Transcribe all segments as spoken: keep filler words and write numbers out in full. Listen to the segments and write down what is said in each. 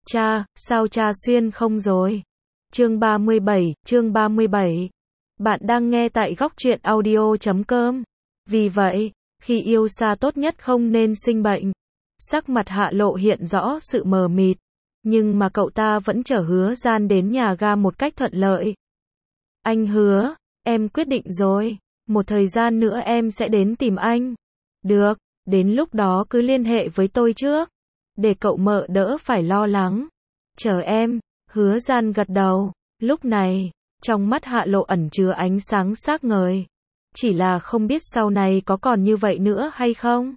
Cha, sao cha xuyên không rồi? Chương ba mươi bảy, chương ba mươi bảy. Bạn đang nghe tại góc truyện audio chấm com. Vì vậy, khi yêu xa tốt nhất không nên sinh bệnh. Sắc mặt Hạ Lộ hiện rõ sự mờ mịt, nhưng mà cậu ta vẫn chở Hứa Gian đến nhà ga một cách thuận lợi. Anh Hứa, em quyết định rồi, một thời gian nữa em sẽ đến tìm anh. Được, đến lúc đó cứ liên hệ với tôi trước, để cậu mợ đỡ phải lo lắng. Chờ em, Hứa Gian gật đầu. Lúc này, trong mắt Hạ Lộ ẩn chứa ánh sáng sáng ngời. Chỉ là không biết sau này có còn như vậy nữa hay không.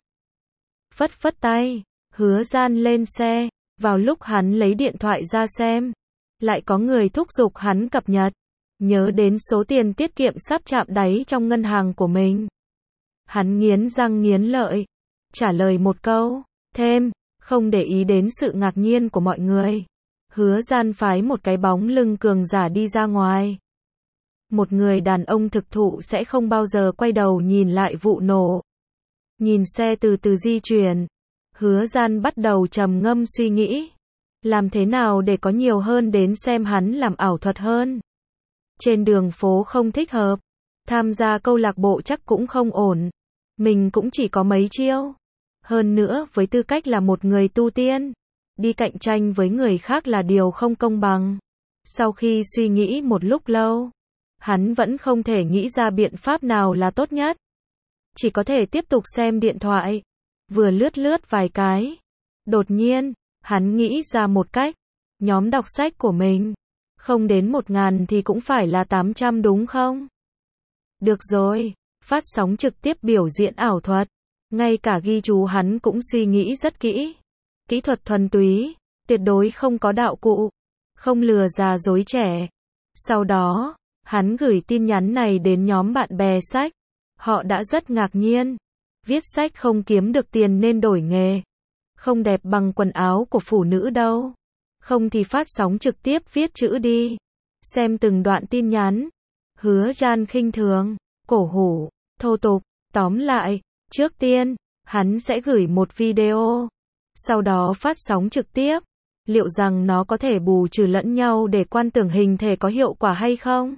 Phất phất tay, Hứa Gian lên xe. Vào lúc hắn lấy điện thoại ra xem, lại có người thúc giục hắn cập nhật. Nhớ đến số tiền tiết kiệm sắp chạm đáy trong ngân hàng của mình. Hắn nghiến răng nghiến lợi, trả lời một câu, thêm, không để ý đến sự ngạc nhiên của mọi người. Hứa Gian phái một cái bóng lưng cường giả đi ra ngoài. Một người đàn ông thực thụ sẽ không bao giờ quay đầu nhìn lại vụ nổ. Nhìn xe từ từ di chuyển, Hứa Gian bắt đầu trầm ngâm suy nghĩ. Làm thế nào để có nhiều hơn đến xem hắn làm ảo thuật hơn. Trên đường phố không thích hợp, tham gia câu lạc bộ chắc cũng không ổn. Mình cũng chỉ có mấy chiêu. Hơn nữa với tư cách là một người tu tiên, đi cạnh tranh với người khác là điều không công bằng. Sau khi suy nghĩ một lúc lâu, hắn vẫn không thể nghĩ ra biện pháp nào là tốt nhất. Chỉ có thể tiếp tục xem điện thoại, vừa lướt lướt vài cái. Đột nhiên, hắn nghĩ ra một cách, nhóm đọc sách của mình, không đến một ngàn thì cũng phải là tám trăm đúng không? Được rồi, phát sóng trực tiếp biểu diễn ảo thuật. Ngay cả ghi chú hắn cũng suy nghĩ rất kỹ. Kỹ thuật thuần túy, tuyệt đối không có đạo cụ, không lừa già dối trẻ. Sau đó, hắn gửi tin nhắn này đến nhóm bạn bè sách. Họ đã rất ngạc nhiên. Viết sách không kiếm được tiền nên đổi nghề. Không đẹp bằng quần áo của phụ nữ đâu. Không thì phát sóng trực tiếp viết chữ đi. Xem từng đoạn tin nhắn. Hứa Gian khinh thường, cổ hủ, thô tục. Tóm lại, trước tiên, hắn sẽ gửi một video. Sau đó phát sóng trực tiếp. Liệu rằng nó có thể bù trừ lẫn nhau để quan tưởng hình thể có hiệu quả hay không?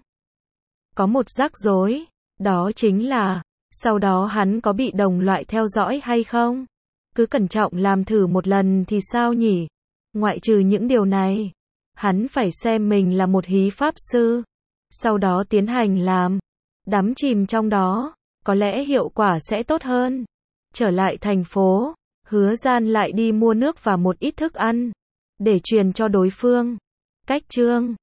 Có một rắc rối. Đó chính là, sau đó hắn có bị đồng loại theo dõi hay không? Cứ cẩn trọng làm thử một lần thì sao nhỉ? Ngoại trừ những điều này, hắn phải xem mình là một hí pháp sư. Sau đó tiến hành làm. Đắm chìm trong đó, có lẽ hiệu quả sẽ tốt hơn. Trở lại thành phố, Hứa Gian lại đi mua nước và một ít thức ăn, để truyền cho đối phương. Cách chương